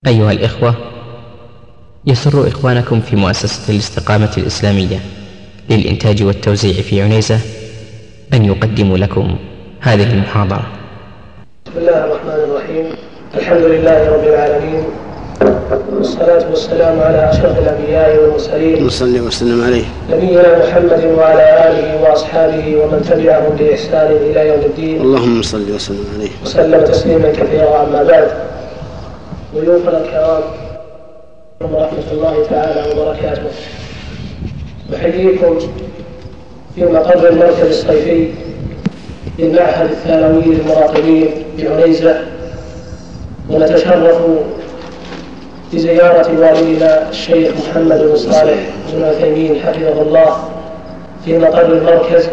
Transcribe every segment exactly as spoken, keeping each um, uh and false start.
أيها الإخوة، يسر إخوانكم في مؤسسة الاستقامة الإسلامية للإنتاج والتوزيع في عنيزة أن يقدموا لكم هذه المحاضرة. بسم الله الرحمن الرحيم. الحمد لله رب العالمين، والصلاة والسلام على أشرف الأنبياء والمرسلين، صلى وسلم عليه نبينا محمد وعلى آله وأصحابه ومن تبعهم بإحسان إلى يوم الدين. اللهم صل وسلم عليه وسلم تسليما كثيرا. أما بعد، ضيوفنا الكرام ورحمة الله تعالى وبركاته، أحييكم في مقر المركز الصيفي للمعهد الثانوي للمراقبين بعنيزة، ونتشرف بزيارة والدنا الشيخ محمد بن صالح بن عثيمين حفظه الله في مقر المركز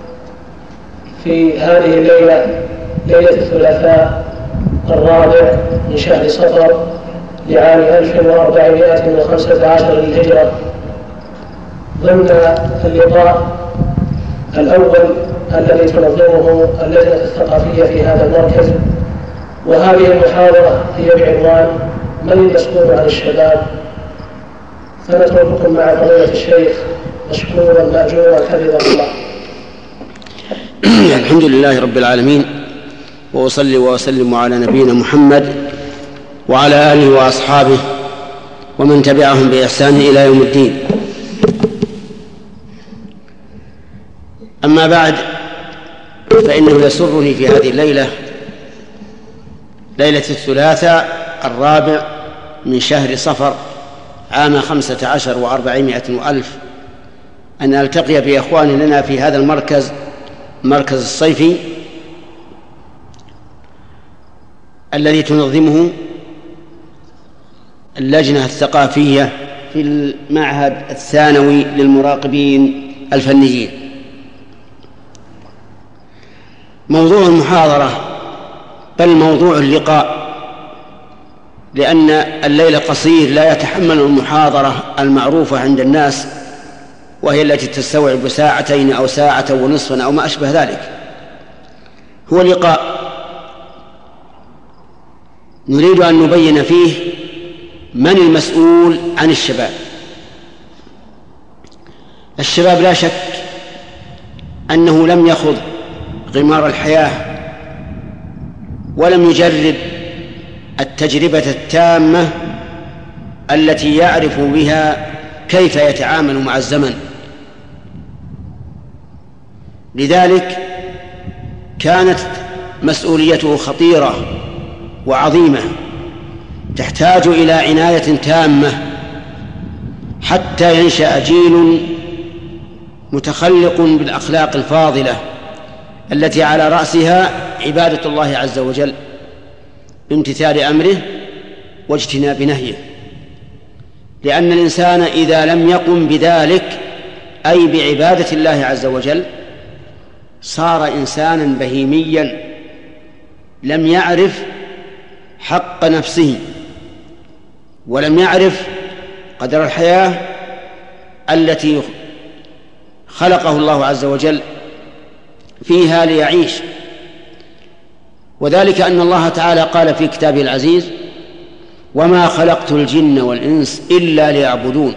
في هذه الليلة، ليلة الثلاثاء الرابع من شهر صفر لعام ألف وأربعمائة وخمسة عشر للهجرة، ضمن اللقاء الأول الذي تنظمه اللجنة الثقافية في هذا المركز. وهذه المحاضرة هي بعنوان من المسؤول عن الشباب، فنترككم مع فضيلة الشيخ مشكورا مأجورا حفظه الله. الحمد لله رب العالمين، وأصلي وأسلم على نبينا محمد وعلى آله وأصحابه ومن تبعهم بإحسان إلى يوم الدين. أما بعد، فإنه يسرني في هذه الليلة، ليلة الثلاثاء الرابع من شهر صفر عام خمسة عشر وأربعمائة وألف، أن ألتقي بإخوان لنا في هذا المركز، مركز الصيفي الذي تنظمه اللجنة الثقافية في المعهد الثانوي للمراقبين الفنيين. موضوع المحاضرة بل موضوع اللقاء، لأن الليل قصير لا يتحمل المحاضرة المعروفة عند الناس، وهي التي تستوعب ساعتين أو ساعة ونصفا أو ما أشبه ذلك. هو لقاء نريد أن نبين فيه من المسؤول عن الشباب. الشباب لا شك أنه لم يخض غمار الحياة ولم يجرب التجربة التامة التي يعرف بها كيف يتعامل مع الزمن. لذلك كانت مسؤوليته خطيرة وعظيمة، تحتاج إلى عناية تامة حتى ينشأ جيل متخلق بالأخلاق الفاضلة التي على رأسها عبادة الله عز وجل بامتثال أمره واجتناب نهيه. لأن الإنسان إذا لم يقم بذلك، أي بعبادة الله عز وجل، صار إنسانا بهيميا لم يعرف حق نفسه، ولم يعرف قدر الحياة التي خلقه الله عز وجل فيها ليعيش. وذلك أن الله تعالى قال في كتابه العزيز: وما خلقت الجن والإنس إلا ليعبدون.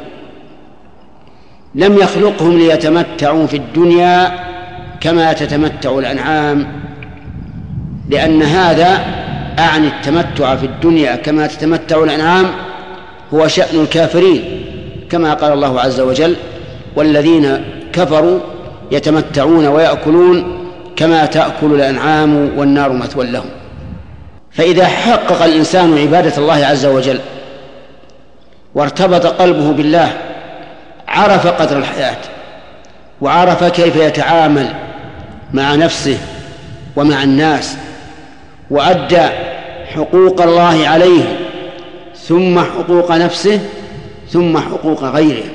لم يخلقهم ليتمتعوا في الدنيا كما تتمتع الأنعام، لأن هذا أعني التمتع في الدنيا كما تتمتع الأنعام هو شأن الكافرين، كما قال الله عز وجل: والذين كفروا يتمتعون ويأكلون كما تأكل الأنعام والنار مثوى لهم. فإذا حقق الإنسان عبادة الله عز وجل وارتبط قلبه بالله، عرف قدر الحياة وعرف كيف يتعامل مع نفسه ومع الناس، وأدى حقوق الله عليه ثم حقوق نفسه ثم حقوق غيره،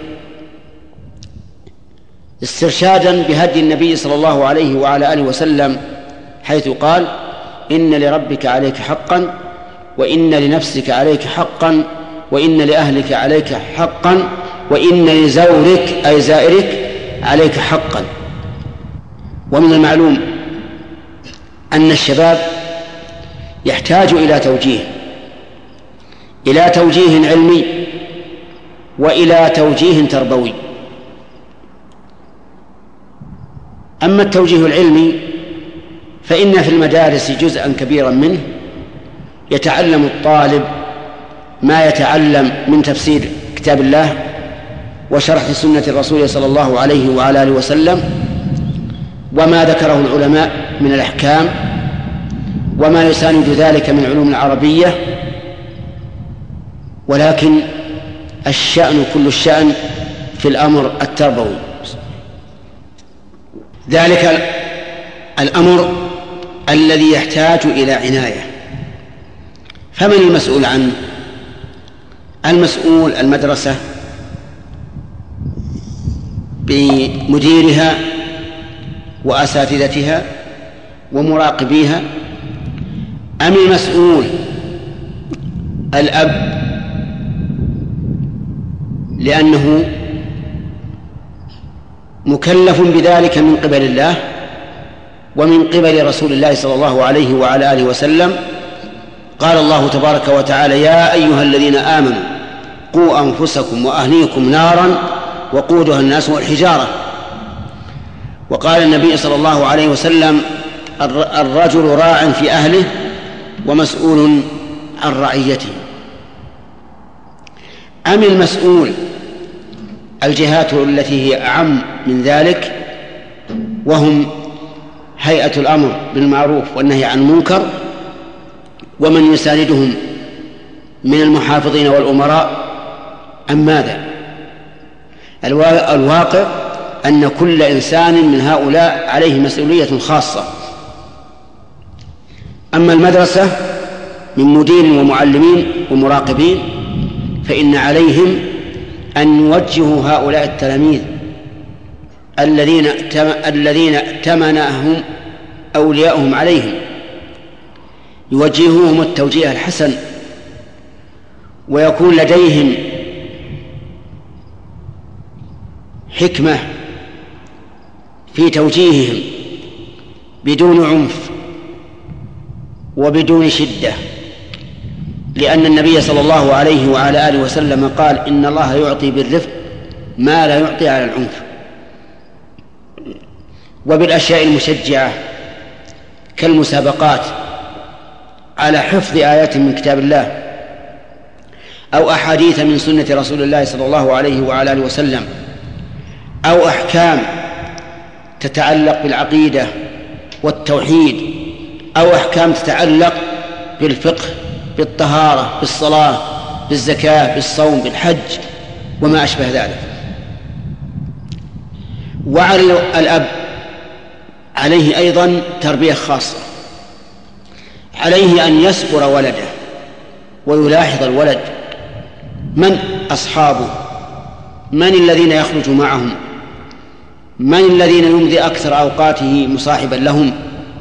استرشادا بهدي النبي صلى الله عليه وعلى آله وسلم، حيث قال: إن لربك عليك حقا، وإن لنفسك عليك حقا، وإن لأهلك عليك حقا، وإن لزورك أي زائرك عليك حقا. ومن المعلوم أن الشباب يحتاج إلى توجيه، إلى توجيه علمي وإلى توجيه تربوي. أما التوجيه العلمي فإن في المدارس جزءا كبيرا منه يتعلم الطالب ما يتعلم من تفسير كتاب الله وشرح سنة الرسول صلى الله عليه وعلى آله وسلم، وما ذكره العلماء من الأحكام، وما يساند ذلك من علوم العربية. ولكن الشأن كل الشأن في الأمر التربوي، ذلك الأمر الذي يحتاج إلى عناية. فمن المسؤول عنه؟ المسؤول المدرسة بمديرها وأساتذتها ومراقبيها، أم المسؤول الأب لأنه مكلف بذلك من قبل الله ومن قبل رسول الله صلى الله عليه وعلى آله وسلم؟ قال الله تبارك وتعالى: يا أيها الذين آمنوا قوا أنفسكم وأهليكم نارا وقودها الناس والحجارة. وقال النبي صلى الله عليه وسلم: الرجل راع في أهله ومسؤول عن رعيته. أم المسؤول الجهات التي هي أعم من ذلك، وهم هيئة الأمر بالمعروف والنهي عن المنكر ومن يساندهم من المحافظين والأمراء؟ أم ماذا؟ الواقع أن كل إنسان من هؤلاء عليه مسؤولية خاصة. أما المدرسة من مدير ومعلمين ومراقبين فإن عليهم أن يوجهوا هؤلاء التلاميذ الذين الذين ائتمنهم أولياءهم عليهم، يوجهوهم التوجيه الحسن، ويكون لديهم حكمة في توجيههم بدون عنف وبدون شدة، لأن النبي صلى الله عليه وعلى آله وسلم قال: إن الله يعطي بالرفق ما لا يعطي على العنف. وبالأشياء المشجعة كالمسابقات على حفظ آيات من كتاب الله أو أحاديث من سنة رسول الله صلى الله عليه وعلى آله وسلم، أو أحكام تتعلق بالعقيدة والتوحيد، أو أحكام تتعلق بالفقه، بالطهارة، بالصلاة، بالزكاة، بالصوم، بالحج وما أشبه ذلك. وعلى الأب عليه أيضا تربية خاصة، عليه أن يسبر ولده ويلاحظ الولد، من أصحابه، من الذين يخرج معهم، من الذين يمضي أكثر أوقاته مصاحبا لهم،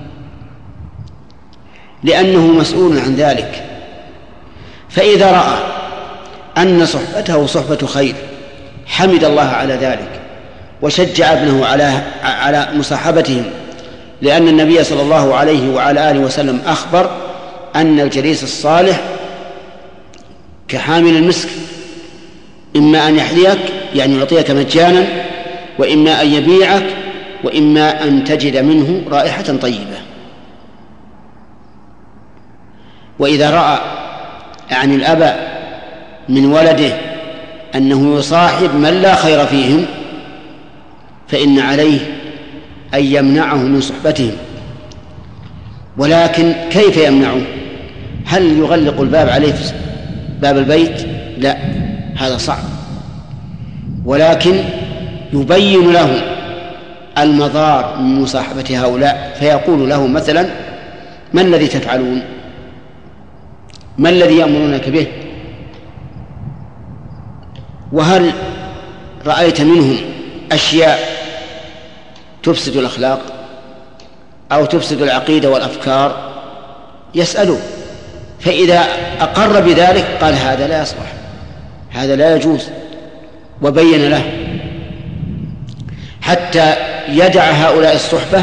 لأنه مسؤول عن ذلك. فإذا رأى أن صحبته صحبة خير حمد الله على ذلك وشجع ابنه على على مصاحبتهم، لأن النبي صلى الله عليه وعلى آله وسلم أخبر أن الجليس الصالح كحامل المسك، إما أن يحذيك يعني يعطيك مجانا، وإما أن يبيعك، وإما أن تجد منه رائحة طيبة. وإذا رأى يعني الأب من ولده أنه يصاحب من لا خير فيهم فإن عليه أن يمنعه من صحبتهم. ولكن كيف يمنعه؟ هل يغلق الباب عليه في باب البيت؟ لا، هذا صعب. ولكن يبين له المضار من مصاحبة هؤلاء، فيقول له مثلا: ما الذي تفعلون؟ ما الذي يأمرونك به؟ وهل رأيت منهم أشياء تفسد الأخلاق أو تفسد العقيدة والأفكار؟ يسأله، فإذا أقر بذلك قال: هذا لا يصلح، هذا لا يجوز، وبين له حتى يدع هؤلاء الصحبة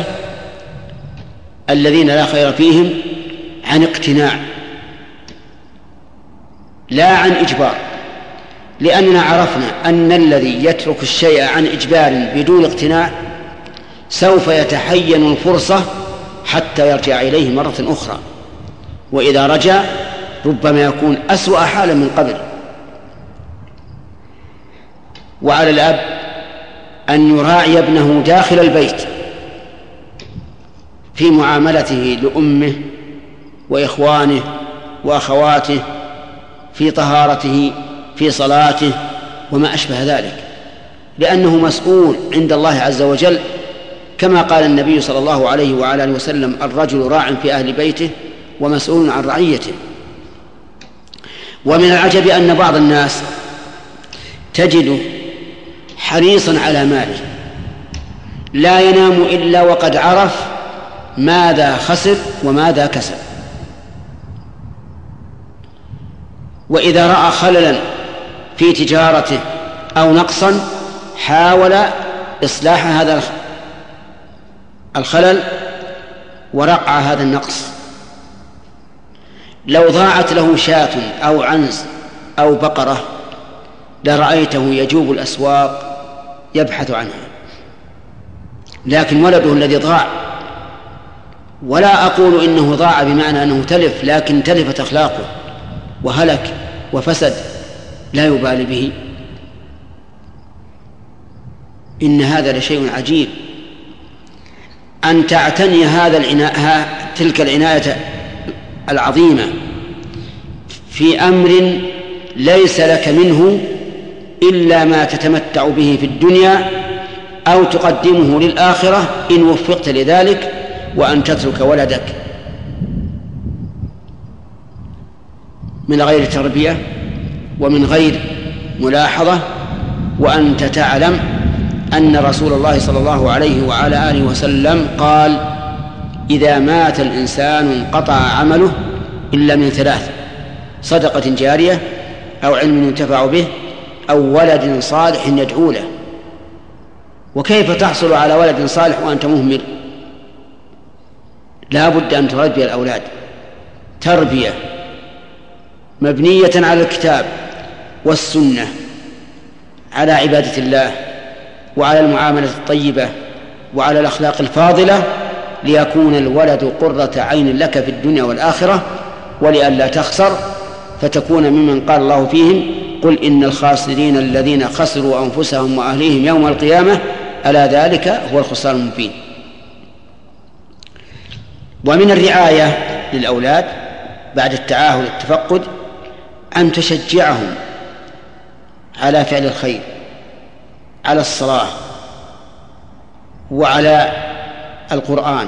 الذين لا خير فيهم عن اقتناع. لا عن إجبار، لأننا عرفنا أن الذي يترك الشيء عن إجبار بدون اقتناع سوف يتحين الفرصة حتى يرجع إليه مرة أخرى، وإذا رجع ربما يكون أسوأ حالا من قبل. وعلى الأب أن يراعي ابنه داخل البيت في معاملته لأمه وإخوانه وأخواته، في طهارته، في صلاته وما أشبه ذلك، لأنه مسؤول عند الله عز وجل، كما قال النبي صلى الله عليه وعلى آله وسلم: الرجل راع في أهل بيته ومسؤول عن رعيته. ومن العجب أن بعض الناس تجد حريصا على ماله لا ينام إلا وقد عرف ماذا خسر وماذا كسب، وإذا رأى خللا في تجارته أو نقصا حاول إصلاح هذا الخلل ورقع هذا النقص. لو ضاعت له شاة أو عنز أو بقرة لرأيته يجوب الأسواق يبحث عنها، لكن ولده الذي ضاع، ولا أقول إنه ضاع بمعنى أنه تلف، لكن تلفت أخلاقه وهلك وفسد، لا يبالي به. إن هذا لشيء عجيب، أن تعتني هذا العناية تلك العناية العظيمة في أمر ليس لك منه إلا ما تتمتع به في الدنيا أو تقدمه للآخرة إن وفقت لذلك، وأن تترك ولدك من غير تربية ومن غير ملاحظة، وأنت تعلم أن رسول الله صلى الله عليه وعلى آله وسلم قال: إذا مات الإنسان انقطع عمله إلا من ثلاث: صدقة جارية أو علم ينتفع به أو ولد صالح يدعو له. وكيف تحصل على ولد صالح وأنت مهمل؟ لا بد أن تربي الأولاد تربية مبنية على الكتاب والسنة، على عبادة الله وعلى المعاملة الطيبة وعلى الأخلاق الفاضلة، ليكون الولد قرة عين لك في الدنيا والآخرة، ولئلا تخسر فتكون ممن قال الله فيهم: قل إن الخاسرين الذين خسروا أنفسهم وأهليهم يوم القيامة ألا ذلك هو الخسران المبين. ومن الرعاية للأولاد بعد التعاهد والتفقد أن تشجعهم على فعل الخير، على الصلاة وعلى القرآن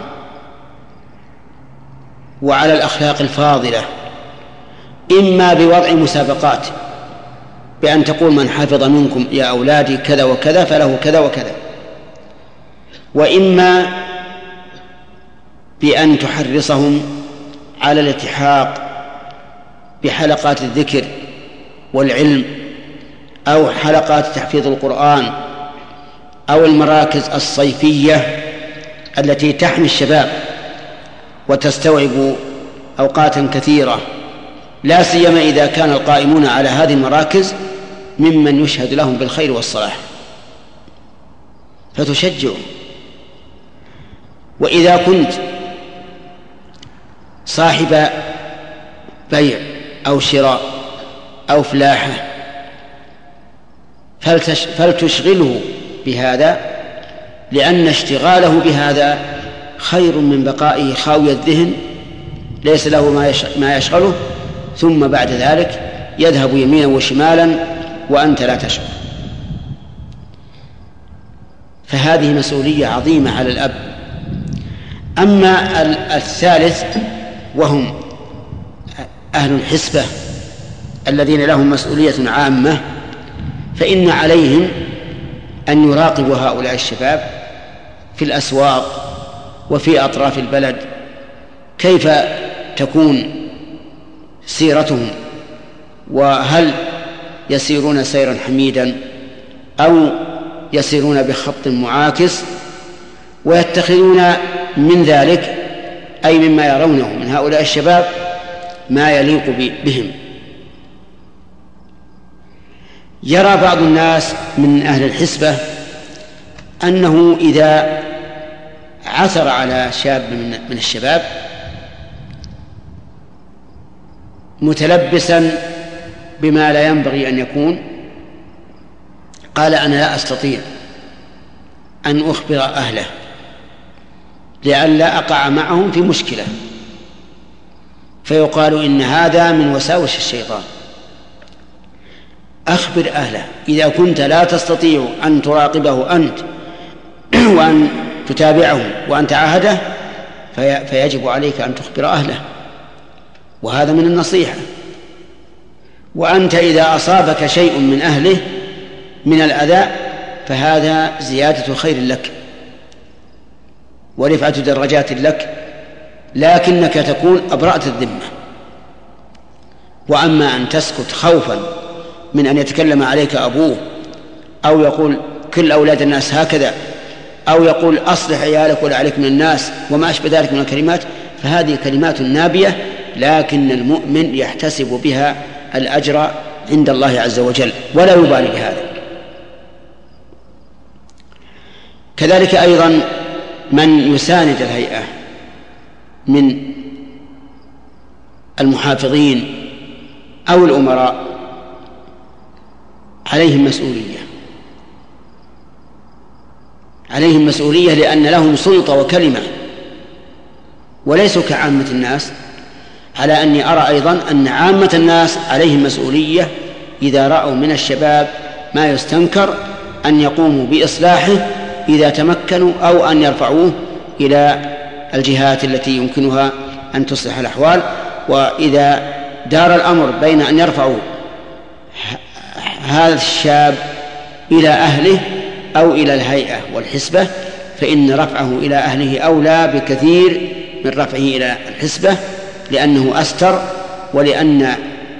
وعلى الأخلاق الفاضلة، إما بوضع مسابقات بأن تقول: من حفظ منكم يا أولادي كذا وكذا فله كذا وكذا، وإما بأن تحرصهم على الالتحاق بحلقات الذكر والعلم أو حلقات تحفيظ القرآن أو المراكز الصيفية التي تحمي الشباب وتستوعب أوقاتا كثيرة، لا سيما إذا كان القائمون على هذه المراكز ممن يشهد لهم بالخير والصلاح، فتشجعهم. وإذا كنت صاحب بيع أو شراء أو فلاحة فلتشغله بهذا، لأن اشتغاله بهذا خير من بقائه خاوي الذهن ليس له ما يشغله، ثم بعد ذلك يذهب يمينا وشمالا وأنت لا تشعر. فهذه مسؤولية عظيمة على الأب. أما الثالث وهم أهل الحسبة الذين لهم مسؤولية عامة، فإن عليهم أن يراقبوا هؤلاء الشباب في الأسواق وفي أطراف البلد، كيف تكون سيرتهم، وهل يسيرون سيرا حميدا أو يسيرون بخط معاكس، ويتخذون من ذلك أي مما يرونه من هؤلاء الشباب ما يليق بهم. يرى بعض الناس من أهل الحسبة أنه إذا عثر على شاب من الشباب متلبسا بما لا ينبغي أن يكون، قال أنا لا أستطيع أن أخبر أهله لئلا أقع معهم في مشكلة، فيقال إن هذا من وساوس الشيطان. أخبر أهله إذا كنت لا تستطيع أن تراقبه أنت وأن تتابعه وأن تعاهده في فيجب عليك أن تخبر أهله، وهذا من النصيحة. وأنت إذا أصابك شيء من أهله من الأذى فهذا زيادة خير لك ورفعة درجات لك، لكنك تكون أبرأت الذمة. وأما أن تسكت خوفا من أن يتكلم عليك أبوه أو يقول كل أولاد الناس هكذا أو يقول أصلح عيالك ولا عليك من الناس وما أشبه ذلك من الكلمات، فهذه كلمات نابية، لكن المؤمن يحتسب بها الأجر عند الله عز وجل ولا يبالي بهذا. كذلك أيضا من يساند الهيئة من المحافظين أو الأمراء عليهم مسؤولية عليهم مسؤولية لأن لهم سلطة وكلمة وليسوا كعامة الناس، على أني أرى أيضا أن عامة الناس عليهم مسؤولية إذا رأوا من الشباب ما يستنكر أن يقوموا بإصلاحه إذا تمكنوا أو أن يرفعوه إلى الجهات التي يمكنها أن تصلح الأحوال. وإذا دار الأمر بين أن يرفعوا هذا الشاب إلى أهله أو إلى الهيئة والحسبة فإن رفعه إلى أهله أولى بكثير من رفعه إلى الحسبة، لأنه أستر، ولأن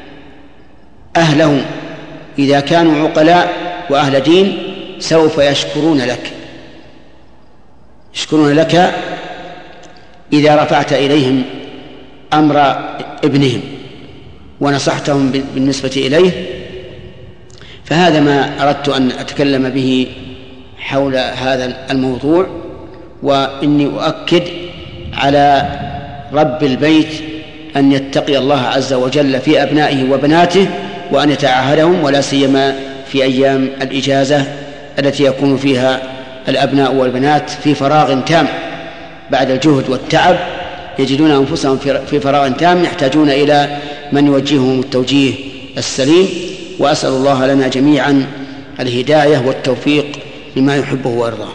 أهله إذا كانوا عقلاء وأهل دين سوف يشكرون لك يشكرون لك إذا رفعت إليهم أمر ابنهم ونصحتهم بالنسبة إليه. فهذا ما أردت أن أتكلم به حول هذا الموضوع، وإني أؤكد على رب البيت أن يتقي الله عز وجل في أبنائه وبناته وأن يتعاهدهم، ولا سيما في أيام الإجازة التي يكون فيها الأبناء والبنات في فراغ تام بعد الجهد والتعب، يجدون أنفسهم في فراغ تام يحتاجون إلى من يوجههم التوجيه السليم. وأسأل الله لنا جميعا الهداية والتوفيق لما يحبه ويرضاه.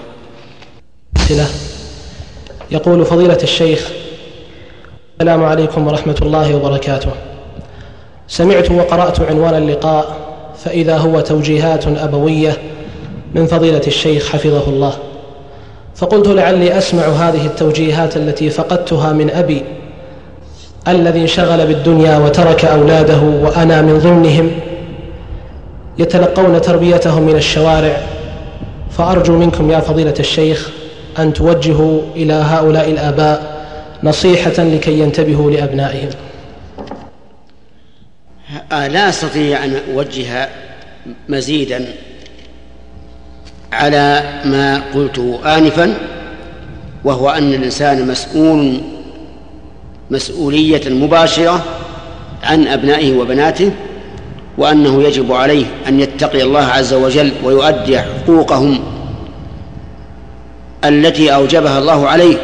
يقول فضيلة الشيخ: السلام عليكم ورحمة الله وبركاته. سمعت وقرأت عنوان اللقاء فإذا هو توجيهات أبوية من فضيلة الشيخ حفظه الله، فقلت لعلي أسمع هذه التوجيهات التي فقدتها من أبي الذي انشغل بالدنيا وترك أولاده وأنا من ضمنهم يتلقون تربيتهم من الشوارع، فأرجو منكم يا فضيلة الشيخ أن توجهوا إلى هؤلاء الآباء نصيحة لكي ينتبهوا لأبنائهم. لا أستطيع أن أوجه مزيدا على ما قلته آنفا، وهو أن الإنسان مسؤول مسؤولية مباشرة عن أبنائه وبناته، وأنه يجب عليه أن يتقي الله عز وجل ويؤدي حقوقهم التي أوجبها الله عليه،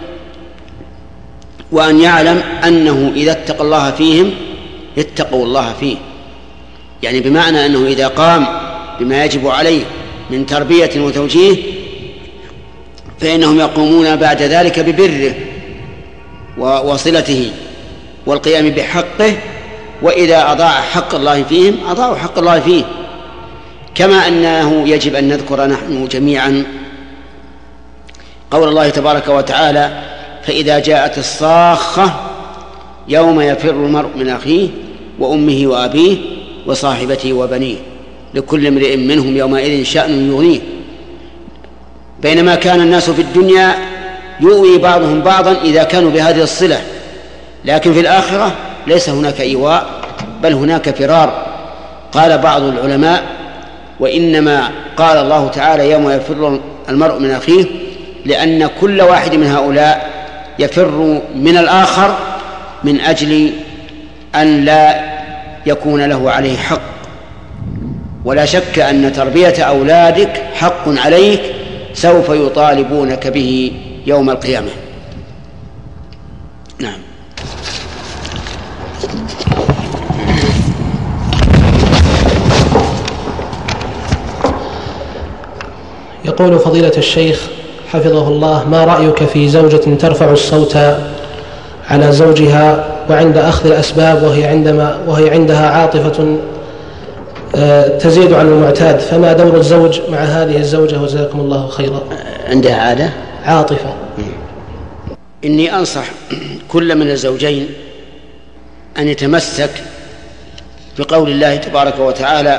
وأن يعلم أنه إذا اتقى الله فيهم اتقوا الله فيه، يعني بمعنى أنه إذا قام بما يجب عليه من تربية وتوجيه فإنهم يقومون بعد ذلك ببره وصلته والقيام بحقه، وإذا أضاع حق الله فيهم أضاعوا حق الله فيه. كما أنه يجب أن نذكر نحن جميعا قول الله تبارك وتعالى: فإذا جاءت الصاخة يوم يفر المرء من أخيه وأمه وأبيه وصاحبته وبنيه لكل امرئ منهم يومئذ شأن يغنيه. بينما كان الناس في الدنيا يؤوي بعضهم بعضا إذا كانوا بهذه الصلة، لكن في الآخرة ليس هناك إيواء بل هناك فرار. قال بعض العلماء: وإنما قال الله تعالى يوم يفر المرء من أخيه، لأن كل واحد من هؤلاء يفر من الآخر من أجل أن لا يكون له عليه حق. ولا شك أن تربية أولادك حق عليك سوف يطالبونك به يوم القيامة. نعم. يقول فضيلة الشيخ حفظه الله: ما رأيك في زوجة ترفع الصوت على زوجها وعند أخذ الأسباب وهي, عندما وهي عندها عاطفة تزيد عن المعتاد، فما دور الزوج مع هذه الزوجة وجزاكم الله خيرا؟ عندها عادة عاطفة. إني أنصح كل من الزوجين أن يتمسك بقول الله تبارك وتعالى: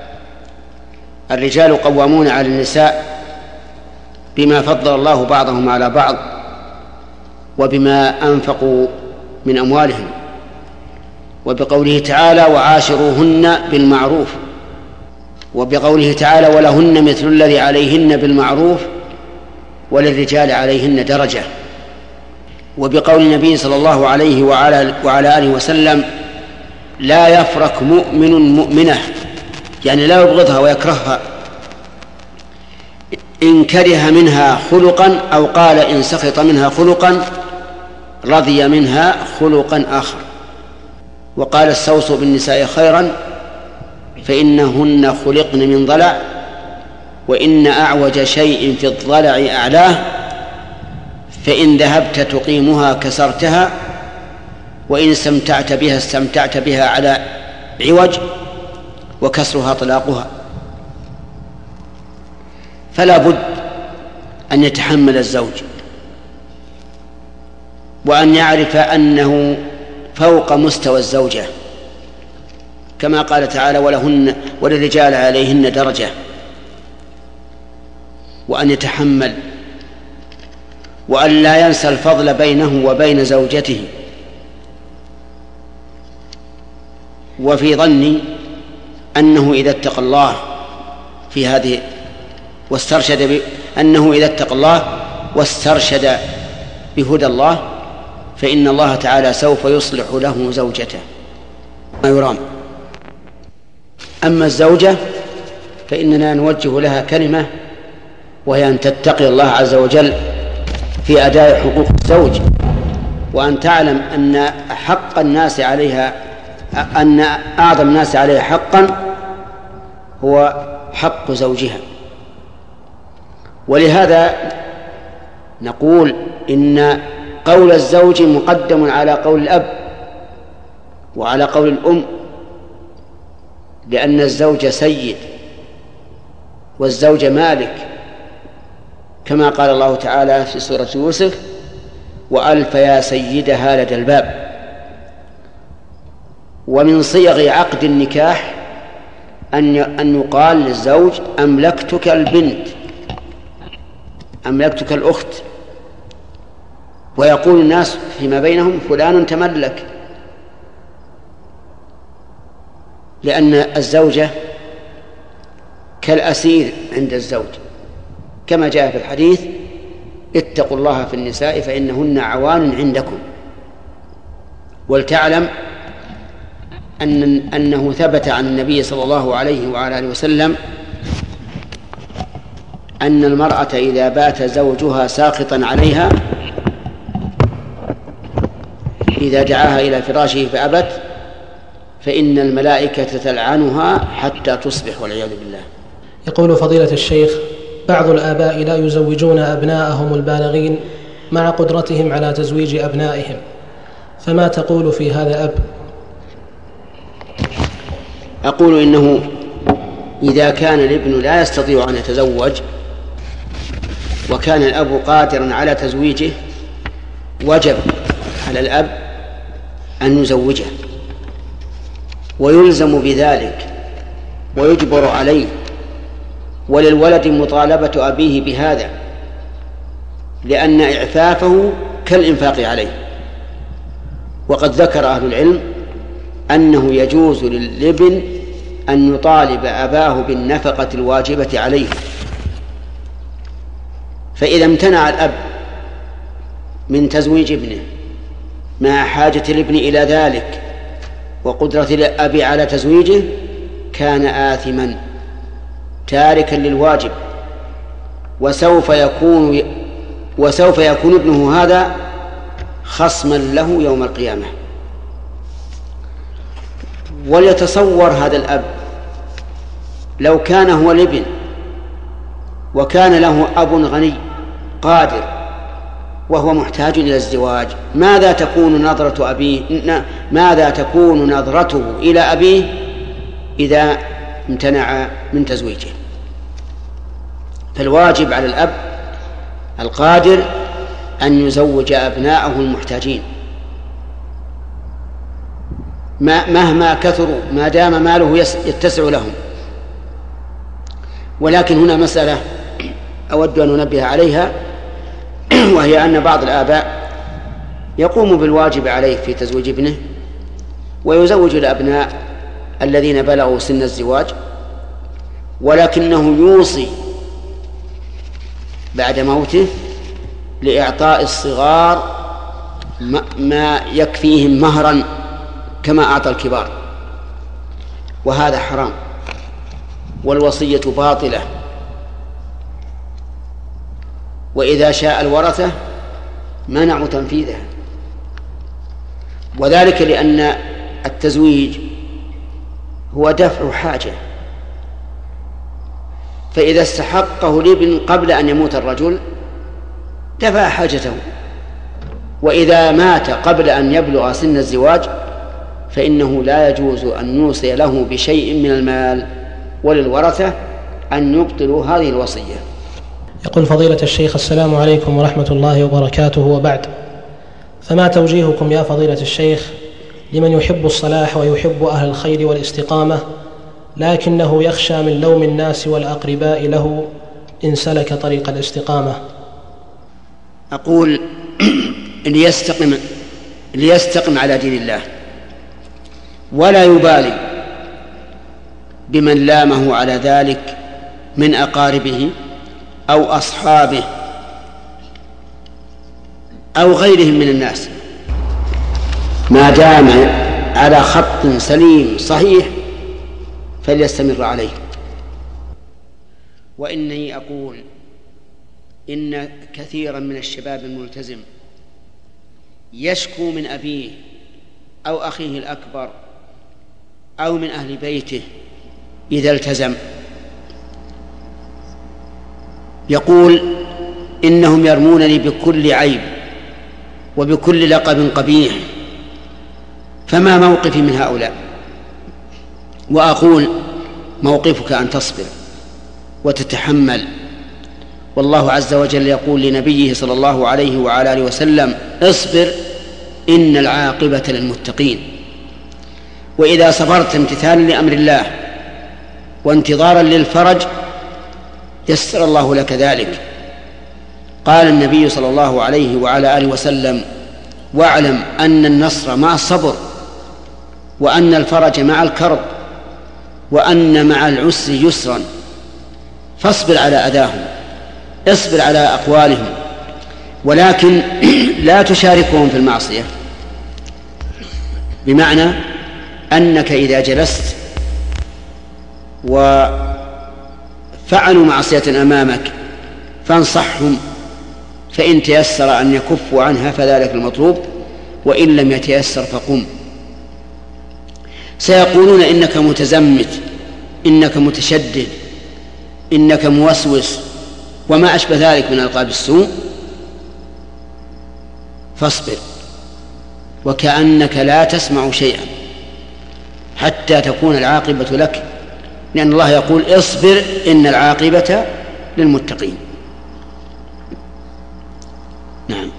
الرجال قوامون على النساء بما فضل الله بعضهم على بعض وبما أنفقوا من أموالهم، وبقوله تعالى: وعاشروهن بالمعروف، وبقوله تعالى: ولهن مثل الذي عليهن بالمعروف وللرجال عليهن درجة، وبقول النبي صلى الله عليه وعلى, وعلى آله وسلم: لا يفرق مؤمن مؤمنة، يعني لا يبغضها ويكرهها، إن كره منها خلقا، أو قال إن سخط منها خلقا رضي منها خلقا آخر. وقال: استوصوا بالنساء خيرا فإنهن خلقن من ضلع، وإن أعوج شيء في الضلع أعلاه، فإن ذهبت تقيمها كسرتها، وإن استمتعت بها استمتعت بها على عوج، وكسرها طلاقها. فلا بد أن يتحمل الزوج وأن يعرف أنه فوق مستوى الزوجة، كما قال تعالى: ولهن وللرجال عليهن درجة، وأن يتحمل وأن لا ينسى الفضل بينه وبين زوجته. وفي ظني أنه إذا اتقى الله في هذه واسترشد ب... أنه إذا اتقى الله واسترشد بهدى الله فإن الله تعالى سوف يصلح له زوجته ما يرام. أما الزوجة فإننا نوجه لها كلمة، وهي أن تتقي الله عز وجل في أداء حقوق الزوج، وأن تعلم أن حق الناس عليها أن أعظم الناس عليها حقا هو حق زوجها. ولهذا نقول إن قول الزوج مقدم على قول الأب وعلى قول الأم، لأن الزوج سيد والزوج مالك، كما قال الله تعالى في سورة يوسف: وألف يا سيدها لدى الباب. ومن صيغ عقد النكاح أن أن يقال للزوج: أملكتك البنت، أملكتك الأخت، ويقول الناس فيما بينهم: فلان تملك، لأن الزوجة كالأسير عند الزوج، كما جاء في الحديث: اتقوا الله في النساء فإنهن عوان عندكم. ولتعلم أن أنه ثبت عن النبي صلى الله عليه وعلى آله وسلم أن المرأة إذا بات زوجها ساخطا عليها، إذا دعاها إلى فراشه فأبت، فإن الملائكة تلعنها حتى تصبح والعياذ بالله. يقول فضيلة الشيخ: بعض الآباء لا يزوجون أبناءهم البالغين مع قدرتهم على تزويج أبنائهم، فما تقول في هذا أب؟ أقول إنه إذا كان الابن لا يستطيع أن يتزوج وكان الأب قادرا على تزويجه، وجب على الأب أن يزوجه، ويلزم بذلك ويجبر عليه، وللولد مطالبة أبيه بهذا، لأن إعفافه كالإنفاق عليه. وقد ذكر أهل العلم أنه يجوز للابن أن يطالب أباه بالنفقة الواجبة عليه. فإذا امتنع الأب من تزويج ابنه مع حاجة الابن إلى ذلك وقدرة الأب على تزويجه كان آثما تاركا للواجب، وسوف يكون وسوف يكون ابنه هذا خصما له يوم القيامة. وليتصور هذا الأب لو كان هو الابن وكان له أب غني قادر وهو محتاج إلى الزواج، ماذا تكون نظرة أبيه ماذا تكون نظرته إلى أبيه إذا امتنع من تزويجه؟ فالواجب على الأب القادر أن يزوج أبناءه المحتاجين مهما كثروا ما دام ماله يتسع لهم. ولكن هنا مسألة أود أن أنبه عليها، وهي أن بعض الآباء يقوم بالواجب عليه في تزويج ابنه ويزوج الأبناء الذين بلغوا سن الزواج، ولكنه يوصي بعد موته لإعطاء الصغار ما يكفيهم مهرا كما أعطى الكبار، وهذا حرام والوصية باطلة. وإذا شاء الورثة منعوا تنفيذها، وذلك لأن التزويج هو دفع حاجة، فإذا استحقه الابن قبل أن يموت الرجل دفع حاجته، وإذا مات قبل أن يبلغ سن الزواج فإنه لا يجوز أن يوصي له بشيء من المال، وللورثة أن يبطلوا هذه الوصية. يقول فضيلة الشيخ: السلام عليكم ورحمة الله وبركاته، وبعد، فما توجيهكم يا فضيلة الشيخ لمن يحب الصلاح ويحب أهل الخير والاستقامة لكنه يخشى من لوم الناس والأقرباء له إن سلك طريق الاستقامة؟ أقول ليستقم ليستقم على دين الله ولا يبالي بمن لامه على ذلك من أقاربه أو أصحابه أو غيرهم من الناس، ما دام على خط سليم صحيح فليستمر عليه. وإني أقول إن كثيرا من الشباب الملتزم يشكو من أبيه أو أخيه الأكبر أو من أهل بيته إذا التزم، يقول إنهم يرمونني بكل عيب وبكل لقب قبيح، فما موقفي من هؤلاء؟ وأقول موقفك أن تصبر وتتحمل، والله عز وجل يقول لنبيه صلى الله عليه وعلى آله وسلم: اصبر إن العاقبة للمتقين. وإذا صبرت امتثالا لأمر الله وانتظارا للفرج يسر الله لك ذلك. قال النبي صلى الله عليه وعلى آله وسلم: واعلم أن النصر مع الصبر، وأن الفرج مع الكرب، وأن مع العسر يسرا. فاصبر على أذاهم، اصبر على أقوالهم، ولكن لا تشاركهم في المعصية، بمعنى أنك إذا جلست وفعلوا معصية أمامك فانصحهم، فإن تيسر أن يكفوا عنها فذلك المطلوب، وإن لم يتيسر فقم. سيقولون إنك متزمت، إنك متشدد، إنك موسوس وما أشبه ذلك من ألقاب السوء، فاصبر وكأنك لا تسمع شيئا حتى تكون العاقبة لك، لأن الله يقول: اصبر إن العاقبة للمتقين. نعم.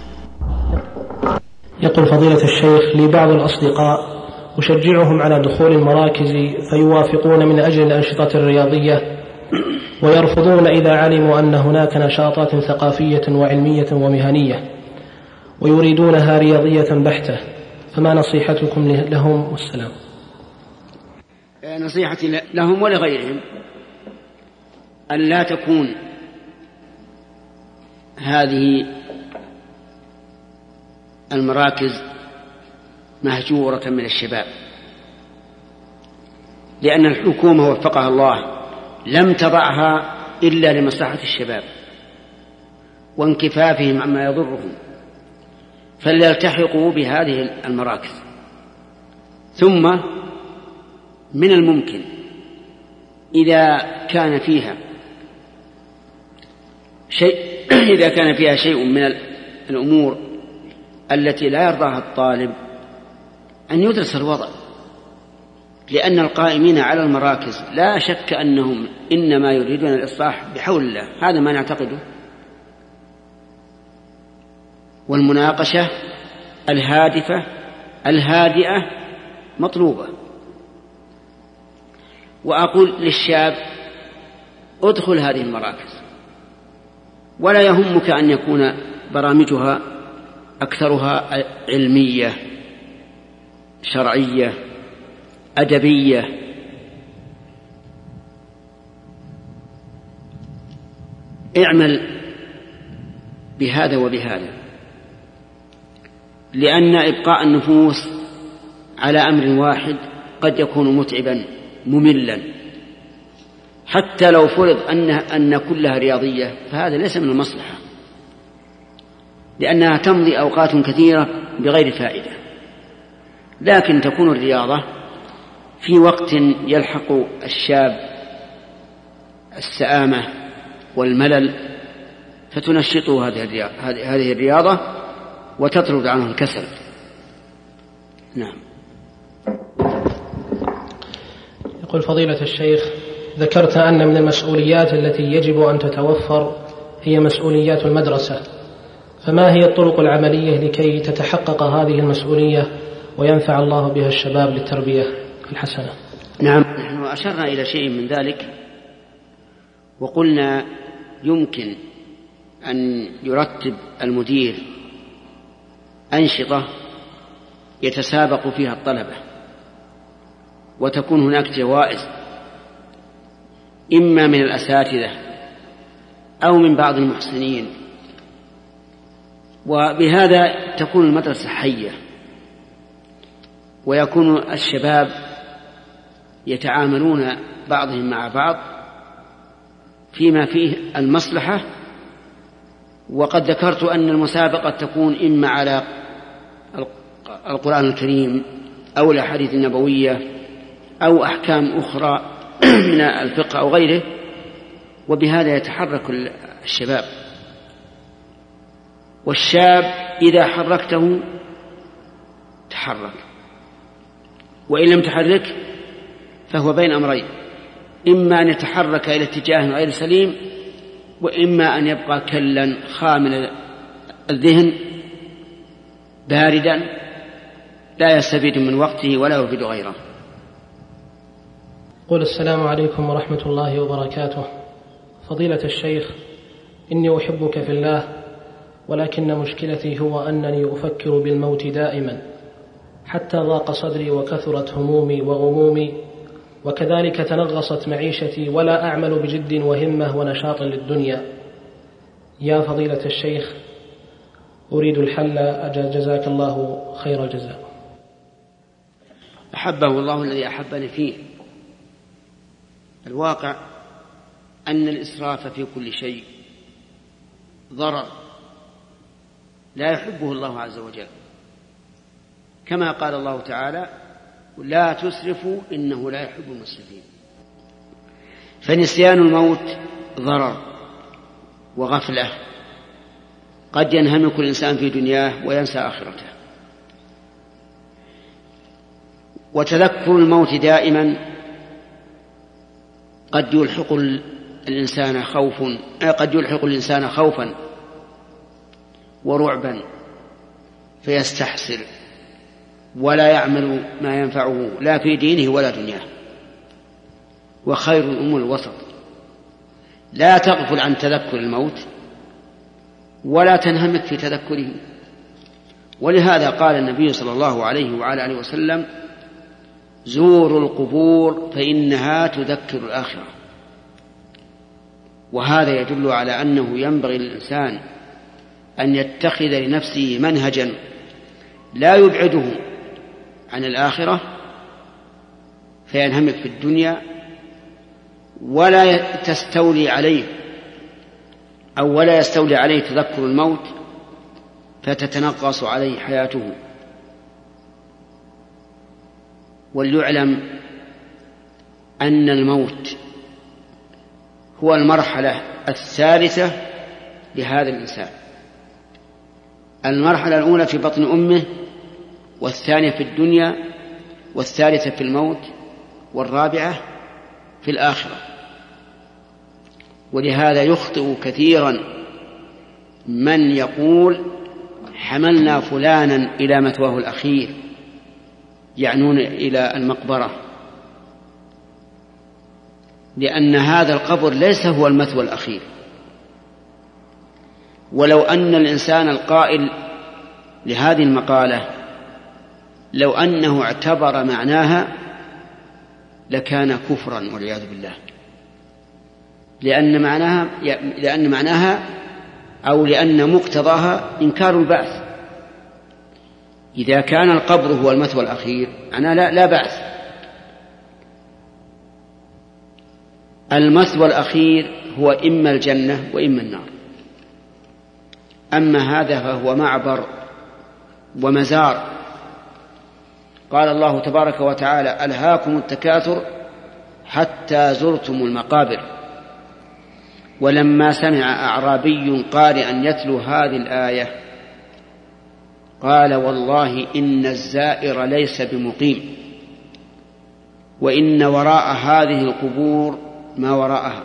يقول فضيلة الشيخ: لي بعض الأصدقاء أشجعهم على دخول المراكز فيوافقون من أجل الأنشطة الرياضية، ويرفضون إذا علموا أن هناك نشاطات ثقافية وعلمية ومهنية، ويريدونها رياضية بحتة، فما نصيحتكم لهم؟ والسلام. نصيحتي لهم ولغيرهم أن لا تكون هذه المراكز مهجورة من الشباب، لأن الحكومة وفقها الله لم تضعها إلا لمصلحة الشباب وانكفافهم عما يضرهم، فليلتحقوا بهذه المراكز. ثم من الممكن إذا كان فيها شيء إذا كان فيها شيء من الأمور التي لا يرضاها الطالب أن يدرس الوضع، لأن القائمين على المراكز لا شك أنهم إنما يريدون الإصلاح بحول الله، هذا ما نعتقده. والمناقشة الهادفة الهادئة مطلوبة. وأقول للشاب ادخل هذه المراكز، ولا يهمك أن يكون برامجها أكثرها علمية شرعية أدبية، اعمل بهذا وبهذا، لأن إبقاء النفوس على أمر واحد قد يكون متعبا مملا، حتى لو فرض أن, أن كلها رياضية فهذا ليس من المصلحة، لأنها تمضي أوقات كثيرة بغير فائدة. لكن تكون الرياضة في وقت يلحق الشاب السآمة والملل فتنشطه هذه الرياضة وتطرد عنه الكسل. نعم. يقول فضيلة الشيخ: ذكرت أن من المسؤوليات التي يجب أن تتوفر هي مسؤوليات المدرسة، فما هي الطرق العملية لكي تتحقق هذه المسؤولية وينفع الله بها الشباب للتربية الحسنة؟ نعم، نحن أشرنا إلى شيء من ذلك وقلنا يمكن أن يرتب المدير أنشطة يتسابق فيها الطلبة، وتكون هناك جوائز إما من الأساتذة أو من بعض المحسنين، وبهذا تكون المدرسة حية ويكون الشباب يتعاملون بعضهم مع بعض فيما فيه المصلحة. وقد ذكرت أن المسابقة تكون إما على القرآن الكريم أو الأحاديث النبوية أو أحكام أخرى من الفقه أو غيره، وبهذا يتحرك الشباب. والشاب إذا حركته تحرك، وإن لم تحرك فهو بين أمرين: إما أن يتحرك إلى اتجاه غير سليم، وإما أن يبقى كلا خامل الذهن باردا لا يستفيد من وقته ولا يفيد غيره. قل: السلام عليكم ورحمة الله وبركاته. فضيلة الشيخ، إني أحبك في الله، ولكن مشكلتي هو أنني أفكر بالموت دائما، حتى ضاق صدري وكثرت همومي وغمومي، وكذلك تنغصت معيشتي، ولا أعمل بجد وهمة ونشاط للدنيا. يا فضيلة الشيخ، أريد الحل، جزاك الله خير الجزاء. أحبه الله الذي أحبني فيه. الواقع أن الإسراف في كل شيء ضرر لا يحبه الله عز وجل، كما قال الله تعالى: لا تسرفوا إنه لا يحب المسرفين. فنسيان الموت ضرر وغفلة، قد ينهمك الإنسان في دنياه وينسى آخرته. وتذكر الموت دائما قد يلحق الإنسان خوف قد يلحق الإنسان خوفا ورعبا فيستحسر ولا يعمل ما ينفعه لا في دينه ولا دنياه. وخير الأمور الوسط، لا تغفل عن تذكر الموت ولا تنهمك في تذكره. ولهذا قال النبي صلى الله عليه وعلى آله وسلم: زوروا القبور فإنها تذكر الآخرة. وهذا يدل على أنه ينبغي للإنسان أن يتخذ لنفسه منهجا لا يبعده عن الآخرة فينهمك في الدنيا، ولا تستولي عليه أو ولا يستولي عليه تذكر الموت فتتنقص عليه حياته. وليعلم أن الموت هو المرحلة الثالثة لهذا الإنسان. المرحلة الأولى في بطن أمه، والثانية في الدنيا، والثالثة في الموت، والرابعة في الآخرة. ولهذا يخطئ كثيرا من يقول حملنا فلانا إلى مثواه الأخير، يعنون إلى المقبرة، لأن هذا القبر ليس هو المثوى الأخير. ولو أن الإنسان القائل لهذه المقالة لو أنه اعتبر معناها لكان كفرا والعياذ بالله، لأن معناها لأن معناها أو لأن مقتضاها إنكار البعث. إذا كان القبر هو المثوى الأخير معناه لا, لا بعث. المثوى الأخير هو إما الجنة وإما النار. أما هذا فهو معبر ومزار. قال الله تبارك وتعالى: ألهاكم التكاثر حتى زرتم المقابر. ولما سمع أعرابي قارئا يتلو هذه الآية قال: والله إن الزائر ليس بمقيم، وإن وراء هذه القبور ما وراءها.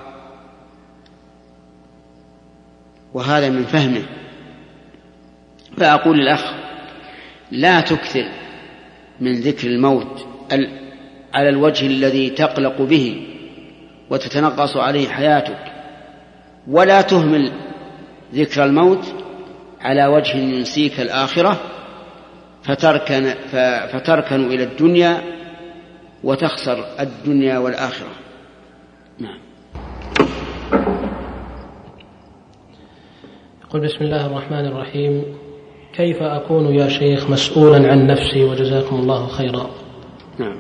وهذا من فهمه. فأقول للأخ: لا تكثر من ذكر الموت على الوجه الذي تقلق به وتتنقص عليه حياتك، ولا تهمل ذكر الموت على وجه ينسيك الآخرة فتركن, فتركن إلى الدنيا وتخسر الدنيا والآخرة. نعم. يقول: بسم الله الرحمن الرحيم. كيف أكون يا شيخ مسؤولا عن نفسي وجزاكم الله خيرا؟ نعم.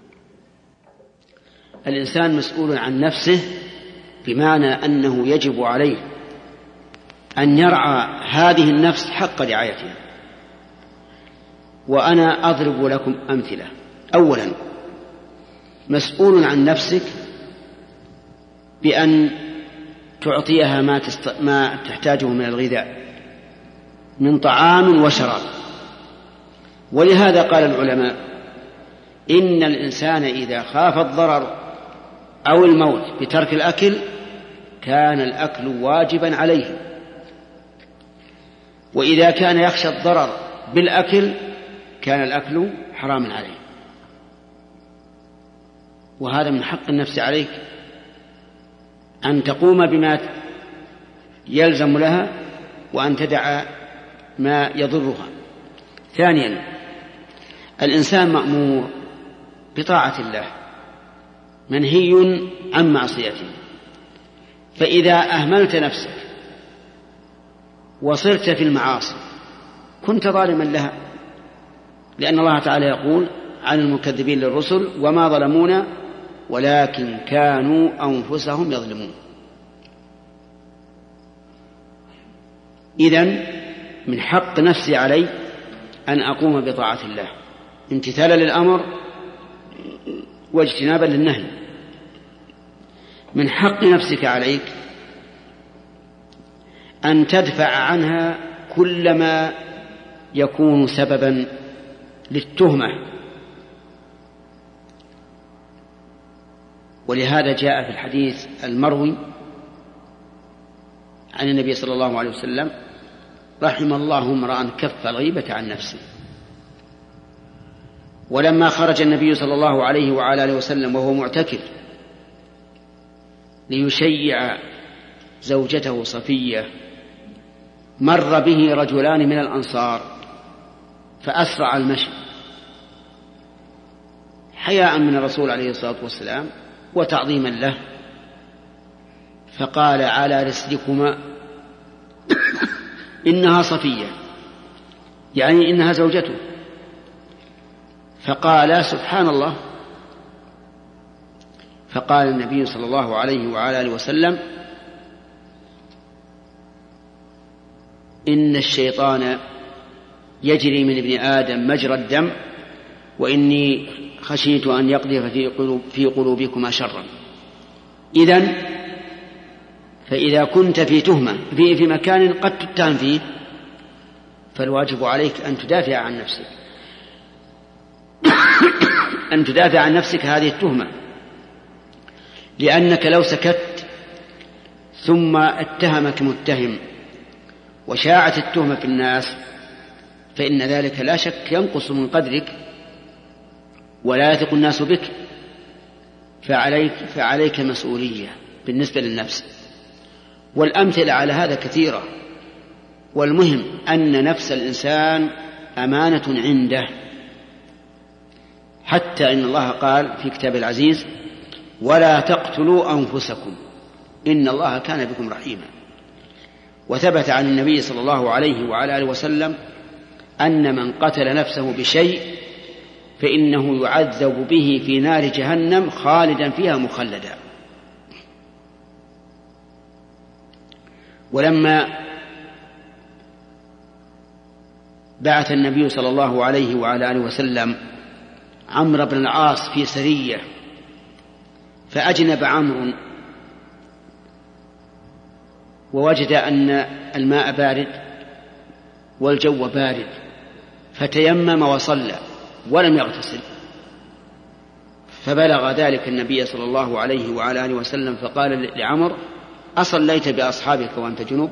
الإنسان مسؤول عن نفسه بمعنى أنه يجب عليه أن يرعى هذه النفس حق رعايتها. وأنا أضرب لكم أمثلة. أولا، مسؤول عن نفسك بأن تعطيها ما, تست... ما تحتاجه من الغذاء من طعام وشراب. ولهذا قال العلماء: إن الإنسان إذا خاف الضرر أو الموت بترك الأكل كان الأكل واجبا عليه، وإذا كان يخشى الضرر بالأكل كان الأكل حراما عليه. وهذا من حق النفس عليك أن تقوم بما يلزم لها وأن تدع ما يضرها. ثانيا، الإنسان مأمور بطاعة الله منهي عن معصيته. فإذا أهملت نفسك وصرت في المعاصي كنت ظالما لها، لأن الله تعالى يقول عن المكذبين للرسل: وما ظلمونا ولكن كانوا أنفسهم يظلمون. إذن من حق نفسي علي أن أقوم بطاعة الله امتثالا للأمر واجتنابا للنهي. من حق نفسك عليك أن تدفع عنها كل ما يكون سببا للتهمة. ولهذا جاء في الحديث المروي عن النبي صلى الله عليه وسلم: رحم الله امرأ كف الغيبة عن نفسه. ولما خرج النبي صلى الله عليه وعلى آله وسلم وهو معتكف ليشيع زوجته صفية مر به رجلان من الأنصار فأسرع المشي حياء من الرسول عليه الصلاة والسلام وتعظيما له، فقال على رسلكما إنها صفية، يعني إنها زوجته. فقال سبحان الله. فقال النبي صلى الله عليه وعلى آله وسلم إن الشيطان يجري من ابن آدم مجرى الدم وإني خشيت أن يقذف في, قلوب في قلوبكما شرا. إذن فإذا كنت في تهمة في, في مكان قد تتهم فيه فالواجب عليك أن تدافع عن نفسك أن تدافع عن نفسك هذه التهمة، لأنك لو سكت ثم اتهمك متهم وشاعت التهمة في الناس فإن ذلك لا شك ينقص من قدرك ولا يثق الناس بك، فعليك, فعليك مسؤولية بالنسبة للنفس. والأمثلة على هذا كثيرة، والمهم أن نفس الإنسان أمانة عنده، حتى إن الله قال في كتاب العزيز ولا تقتلوا أنفسكم إن الله كان بكم رحيما. وثبت عن النبي صلى الله عليه وعلى آله وسلم أن من قتل نفسه بشيء فإنه يعذب به في نار جهنم خالدا فيها مخلدا. ولما بعث النبي صلى الله عليه وعلى آله وسلم عمرو بن العاص في سرية فأجنب عمرو ووجد أن الماء بارد والجو بارد فتيمم وصلى ولم يغتسل، فبلغ ذلك النبي صلى الله عليه وعلى آله وسلم فقال لعمر أصليت بأصحابك وأنت جنوب؟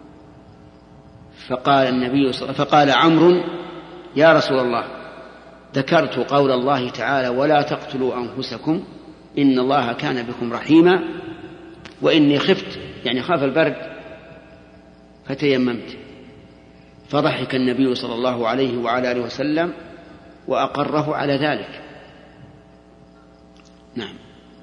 فقال النبي فقال عمرو يا رسول الله ذكرت قول الله تعالى ولا تقتلوا أنفسكم إن الله كان بكم رحيما وإني خفت يعني خاف البرد فتيممت. فضحك النبي صلى الله عليه وعلى آله وسلم وأقره على ذلك. نعم.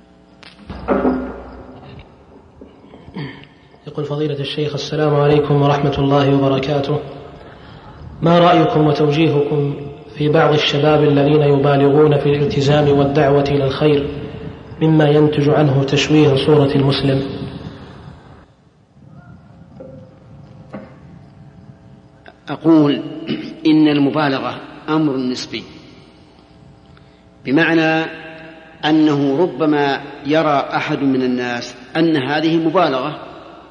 يقول فضيلة الشيخ السلام عليكم ورحمة الله وبركاته، ما رأيكم وتوجيهكم في بعض الشباب الذين يبالغون في الالتزام والدعوة إلى الخير مما ينتج عنه تشويه صورة المسلم؟ أقول إن المبالغة أمر نسبي، بمعنى أنه ربما يرى أحد من الناس أن هذه مبالغة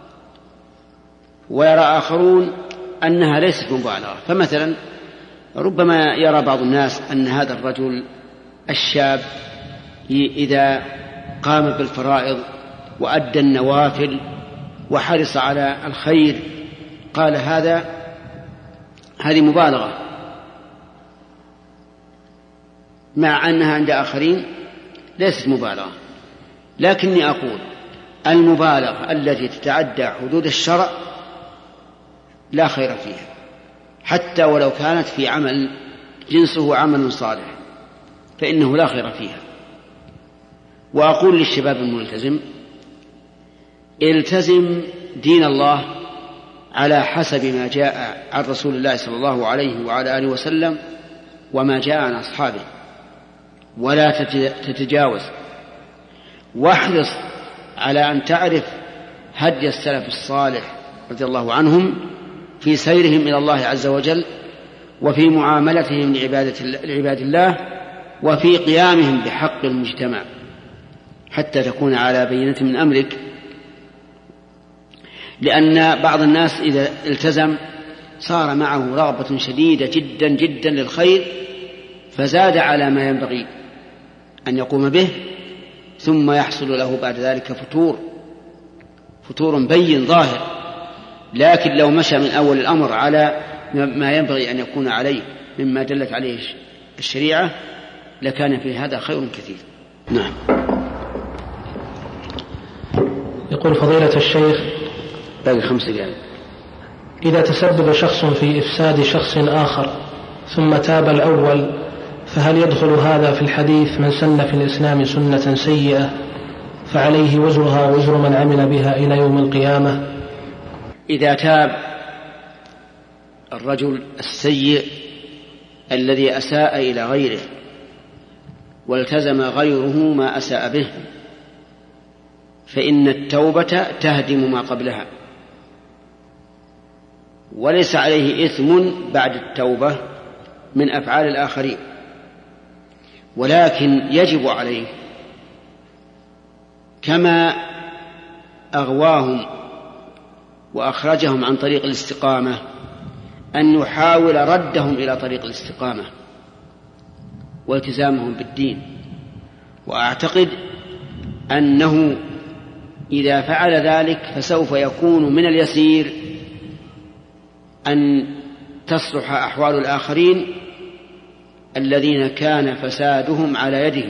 ويرى آخرون أنها ليست مبالغة. فمثلا ربما يرى بعض الناس أن هذا الرجل الشاب إذا قام بالفرائض وأدى النوافل وحرص على الخير قال هذا هذه مبالغة، مع أنها عند آخرين ليست مبالغة. لكني أقول المبالغة التي تتعدى حدود الشرع لا خير فيها، حتى ولو كانت في عمل جنسه عمل صالح فإنه لا خير فيها. وأقول للشباب الملتزم التزم دين الله على حسب ما جاء عن رسول الله صلى الله عليه وعلى آله وسلم وما جاء عن أصحابه، ولا تتجاوز، واحرص على أن تعرف هدي السلف الصالح رضي الله عنهم في سيرهم إلى الله عز وجل وفي معاملتهم لعباد الله وفي قيامهم بحق المجتمع، حتى تكون على بينة من أمرك. لأن بعض الناس إذا التزم صار معه رغبة شديدة جدا جدا للخير فزاد على ما ينبغي أن يقوم به، ثم يحصل له بعد ذلك فتور فتور بين ظاهر. لكن لو مشى من أول الأمر على ما ينبغي أن يكون عليه مما دلت عليه الشريعة لكان في هذا خير كثير. نعم. يقول فضيلة الشيخ باقي خمس دقائق. إذا تسبب شخص في إفساد شخص آخر ثم تاب الأول فهل يدخل هذا في الحديث من سن في الإسلام سنة سيئة فعليه وزرها وزر من عمل بها إلى يوم القيامة؟ إذا تاب الرجل السيء الذي أساء إلى غيره والتزم غيره ما أساء به فإن التوبة تهدم ما قبلها، وليس عليه إثم بعد التوبة من أفعال الآخرين، ولكن يجب عليه كما أغواهم وأخرجهم عن طريق الاستقامة أن يحاول ردهم إلى طريق الاستقامة والتزامهم بالدين. وأعتقد أنه إذا فعل ذلك فسوف يكون من اليسير أن تصلح أحوال الآخرين الذين كان فسادهم على يده.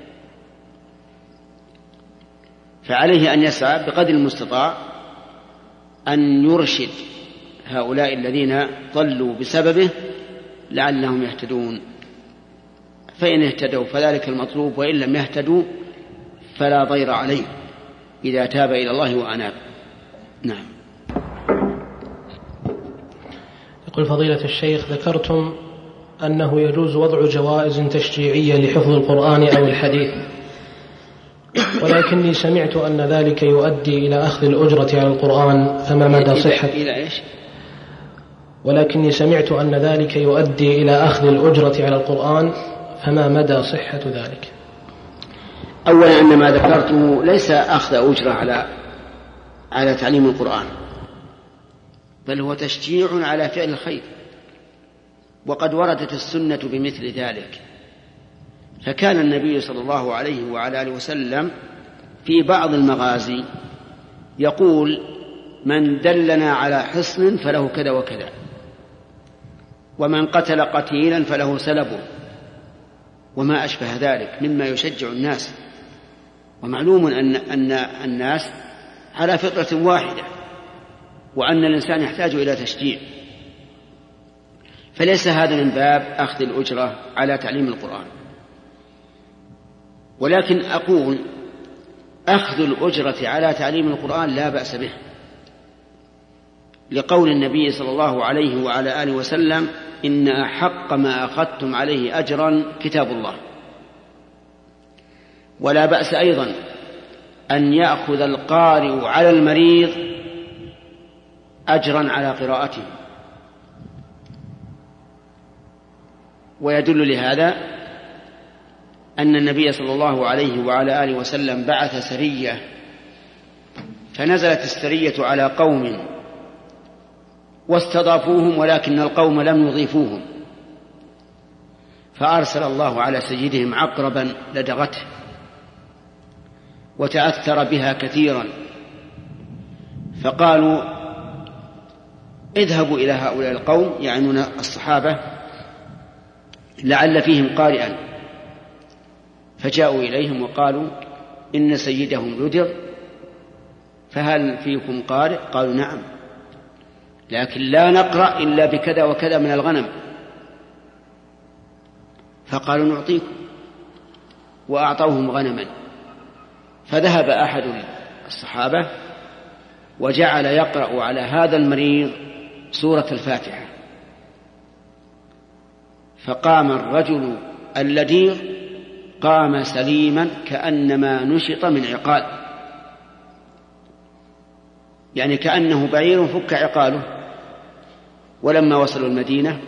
فعليه أن يسعى بقدر المستطاع أن يرشد هؤلاء الذين ضلوا بسببه لعلهم يهتدون، فإن اهتدوا فذلك المطلوب، وإن لم يهتدوا فلا ضير عليه إذا تاب إلى الله وأناب. نعم. يقول فضيلة الشيخ: ذكرتم أنه يجوز وضع جوائز تشجيعية لحفظ القرآن أو الحديث، ولكني سمعت أن ذلك يؤدي إلى أخذ الأجرة على القرآن، فما مدى صحة إلى إيش؟ ولكني سمعت أن ذلك يؤدي إلى أخذ الأجرة على القرآن، فما مدى صحة ذلك؟ أولا أن ما ذكرته ليس أخذ أجرة على على تعليم القرآن، بل هو تشجيع على فعل الخير، وقد وردت السنة بمثل ذلك. فكان النبي صلى الله عليه وعلى آله وسلم في بعض المغازي يقول: من دلنا على حصن فله كذا وكذا، ومن قتل قتيلا فله سلبه، وما أشبه ذلك مما يشجع الناس. ومعلوم أن, أن الناس على فطرة واحدة، وأن الإنسان يحتاج إلى تشجيع، فليس هذا من باب أخذ الأجرة على تعليم القرآن. ولكن أقول أخذ الأجرة على تعليم القرآن لا بأس به، لقول النبي صلى الله عليه وعلى آله وسلم: إن أحق ما أخذتم عليه أجرا كتاب الله. ولا بأس أيضا أن يأخذ القارئ على المريض أجرا على قراءته. ويدل لهذا أن النبي صلى الله عليه وعلى آله وسلم بعث سرية، فنزلت السرية على قوم واستضافوهم، ولكن القوم لم يضيفوهم، فأرسل الله على سيدهم عقربا لدغته وتأثر بها كثيرا، فقالوا: اذهبوا إلى هؤلاء القوم، يعنون الصحابة، لعل فيهم قارئا. فجاءوا إليهم وقالوا: إن سيدهم لدغ، فهل فيكم قارئ؟ قالوا: نعم، لكن لا نقرأ إلا بكذا وكذا من الغنم. فقالوا: نعطيكم، وأعطوهم غنما. فذهب أحد الصحابة وجعل يقرأ على هذا المريض سورة الفاتحة، فقام الرجل اللديغ قام سليما كأنما نشط من عقال، يعني كأنه بعير فك عقاله. ولما وصلوا المدينة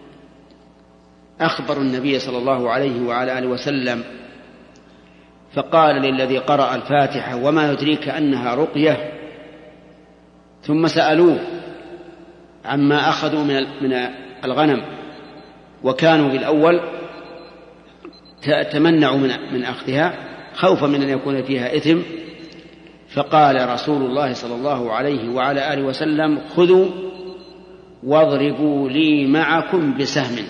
أخبروا النبي صلى الله عليه وعلى آله وسلم، فقال للذي قرأ الفاتحة: وما يدريك أنها رقية؟ ثم سألوه عما أخذوا من الغنم، وكانوا بالأول تمنعوا من أخذها خوفا من أن يكون فيها إثم. فقال رسول الله صلى الله عليه وعلى آله وسلم: خذوا واضربوا لي معكم بسهم.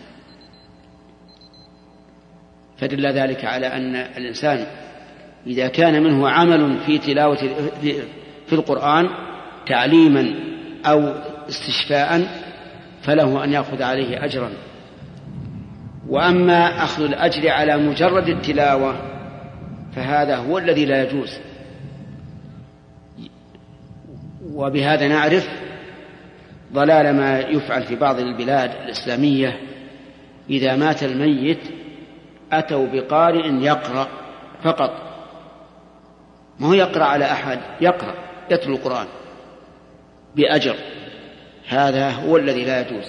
فدل ذلك على أن الإنسان إذا كان منه عمل في تلاوة في القرآن تعليما أو استشفاء فله أن يأخذ عليه أجرا. وأما أخذ الأجر على مجرد التلاوة فهذا هو الذي لا يجوز. وبهذا نعرف ضلال ما يفعل في بعض البلاد الإسلامية، إذا مات الميت أتوا بقارئ يقرأ فقط، ما هو يقرأ على أحد، يقرأ يتلو القرآن بأجر، هذا هو الذي لا يجوز.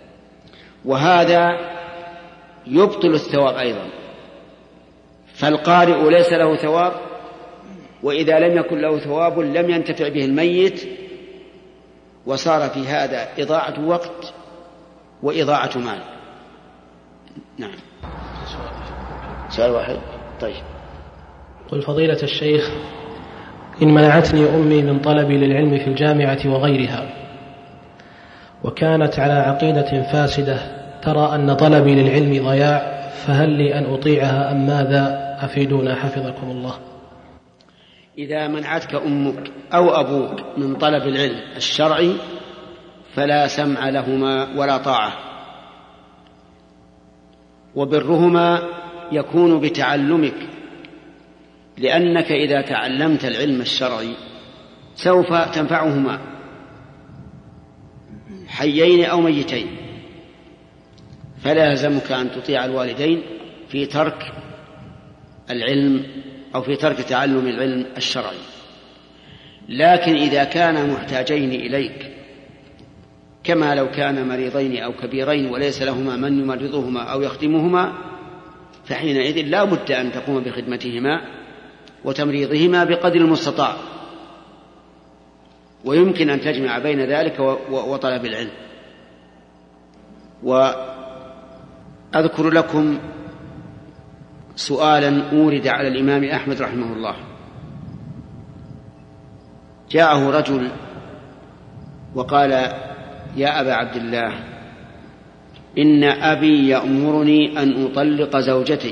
وهذا يبطل الثواب أيضا، فالقارئ ليس له ثواب، وإذا لم يكن له ثواب لم ينتفع به الميت، وصار في هذا إضاعة وقت وإضاعة مال. نعم. سؤال واحد. طيب. قل فضيلة الشيخ، إن منعتني أمي من طلبي للعلم في الجامعة وغيرها، وكانت على عقيدة فاسدة ترى أن طلبي للعلم ضياع، فهل لي أن أطيعها أم ماذا؟ أفيدونا حفظكم الله. إذا منعتك أمك أو أبوك من طلب العلم الشرعي فلا سمع لهما ولا طاعة، وبرهما يكون بتعلمك، لأنك إذا تعلمت العلم الشرعي سوف تنفعهما حيين أو ميتين، فلا يلزمك أن تطيع الوالدين في ترك العلم أو في ترك تعلم العلم الشرعي. لكن إذا كان محتاجين إليك، كما لو كان مريضين أو كبيرين وليس لهما من يمرضهما أو يخدمهما، فحينئذ لا بد أن تقوم بخدمتهما وتمريضهما بقدر المستطاع، ويمكن أن تجمع بين ذلك وطلب العلم. وأذكر لكم سؤالا أورد على الإمام أحمد رحمه الله. جاءه رجل وقال: يا أبا عبد الله، إن أبي يأمرني أن أطلق زوجتي،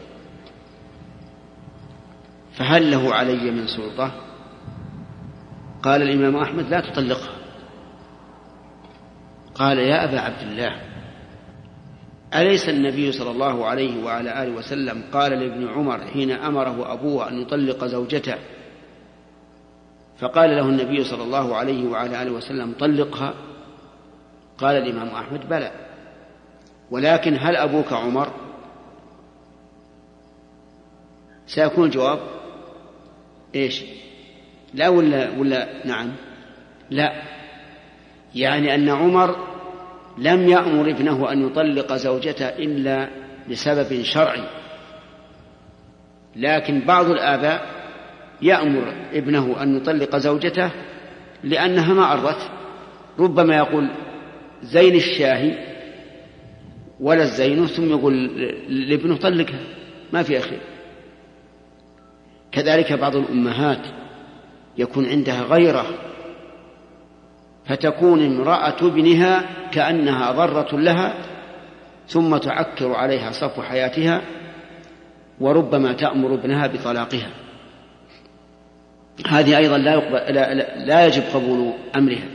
فهل له علي من سلطة؟ قال الإمام أحمد: لا تطلقها. قال: يا أبا عبد الله، أليس النبي صلى الله عليه وعلى آله وسلم قال لابن عمر حين أمره أبوه أن يطلق زوجته، فقال له النبي صلى الله عليه وعلى آله وسلم: طلقها؟ قال الإمام أحمد: بلى، ولكن هل أبوك عمر؟ سيكون الجواب إيش؟ لا ولا, ولا نعم؟ لا، يعني أن عمر لم يأمر ابنه أن يطلق زوجته إلا لسبب شرعي، لكن بعض الآباء يأمر ابنه أن يطلق زوجته لأنها ما أرضت، ربما يقول زين الشاهي ولا الزين، ثم يقول لابنه طلقها، ما في أخير. كذلك بعض الأمهات يكون عندها غيرة، فتكون امرأة ابنها كأنها ضرة لها، ثم تعكر عليها صفو حياتها، وربما تأمر ابنها بطلاقها. هذه أيضا لا, يقبل لا, لا, لا يجب قبول أمرها.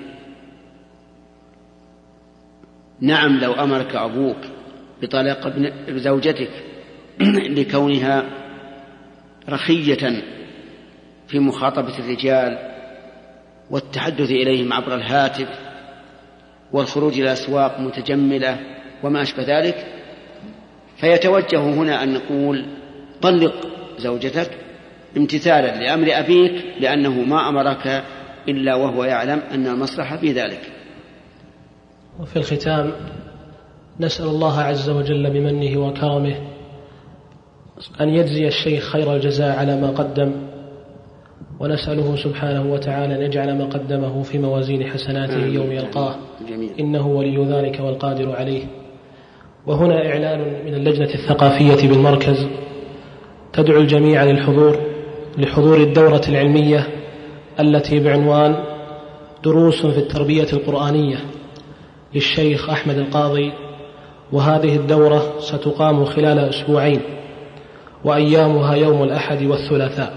نعم، لو أمرك أبوك بطلاق زوجتك لكونها رخية في مخاطبة الرجال والتحدث إليهم عبر الهاتف والخروج إلى الأسواق متجملة وما أشبه ذلك، فيتوجه هنا أن نقول: طلق زوجتك امتثالا لأمر أبيك، لأنه ما أمرك إلا وهو يعلم أن المصلحة في ذلك. وفي الختام نسأل الله عز وجل بمنه وكرمه أن يجزي الشيخ خير الجزاء على ما قدم، ونسأله سبحانه وتعالى أن يجعل ما قدمه في موازين حسناته يوم يلقاه، إنه ولي ذلك والقادر عليه. وهنا إعلان من اللجنة الثقافية بالمركز تدعو الجميع للحضور لحضور الدورة العلمية التي بعنوان دروس في التربية القرآنية للشيخ أحمد القاضي، وهذه الدورة ستقام خلال أسبوعين، وأيامها يوم الأحد والثلاثاء.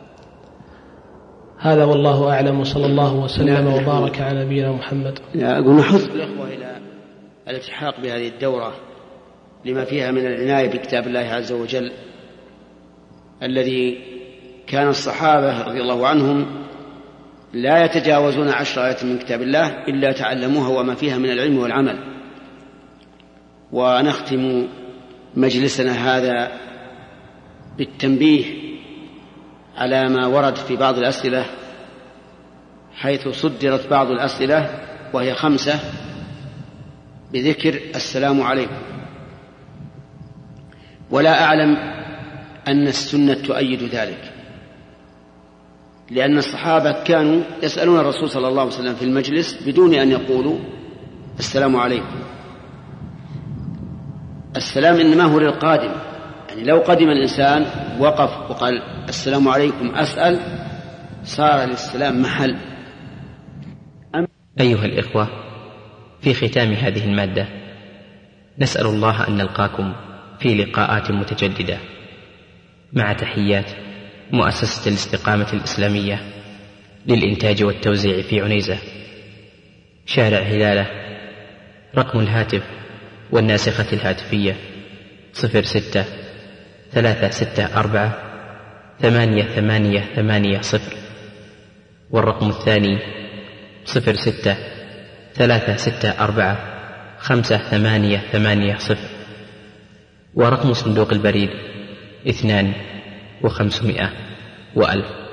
هذا والله أعلم، وصلى الله وسلم وبارك على نبينا محمد. أقول نحث الأخوة إلى الالتحاق بهذه الدورة، لما فيها من العناية بكتاب الله عز وجل الذي كان الصحابة رضي الله عنهم لا يتجاوزون عشر آيات من كتاب الله إلا تعلموها وما فيها من العلم والعمل. ونختم مجلسنا هذا بالتنبيه على ما ورد في بعض الأسئلة، حيث صدرت بعض الأسئلة وهي خمسة بذكر السلام عليكم، ولا أعلم أن السنة تؤيد ذلك، لأن الصحابة كانوا يسألون الرسول صلى الله عليه وسلم في المجلس بدون أن يقولوا السلام عليكم. السلام إنما هو للقادم، يعني لو قدم الإنسان وقف وقال السلام عليكم أسأل صار للسلام محل. أيها الإخوة، في ختام هذه المادة نسأل الله أن نلقاكم في لقاءات متجددة، مع تحيات مؤسسة الاستقامة الإسلامية للإنتاج والتوزيع في عنيزة، شارع هلالة. رقم الهاتف والناسخة الهاتفية صفر ستة ثلاثة ستة أربعة ثمانية ثمانية ثمانية صفر، والرقم الثاني صفر ستة ثلاثة ستة أربعة خمسة ثمانية ثمانية صفر، ورقم صندوق البريد اثنان وخمسمائة وألف.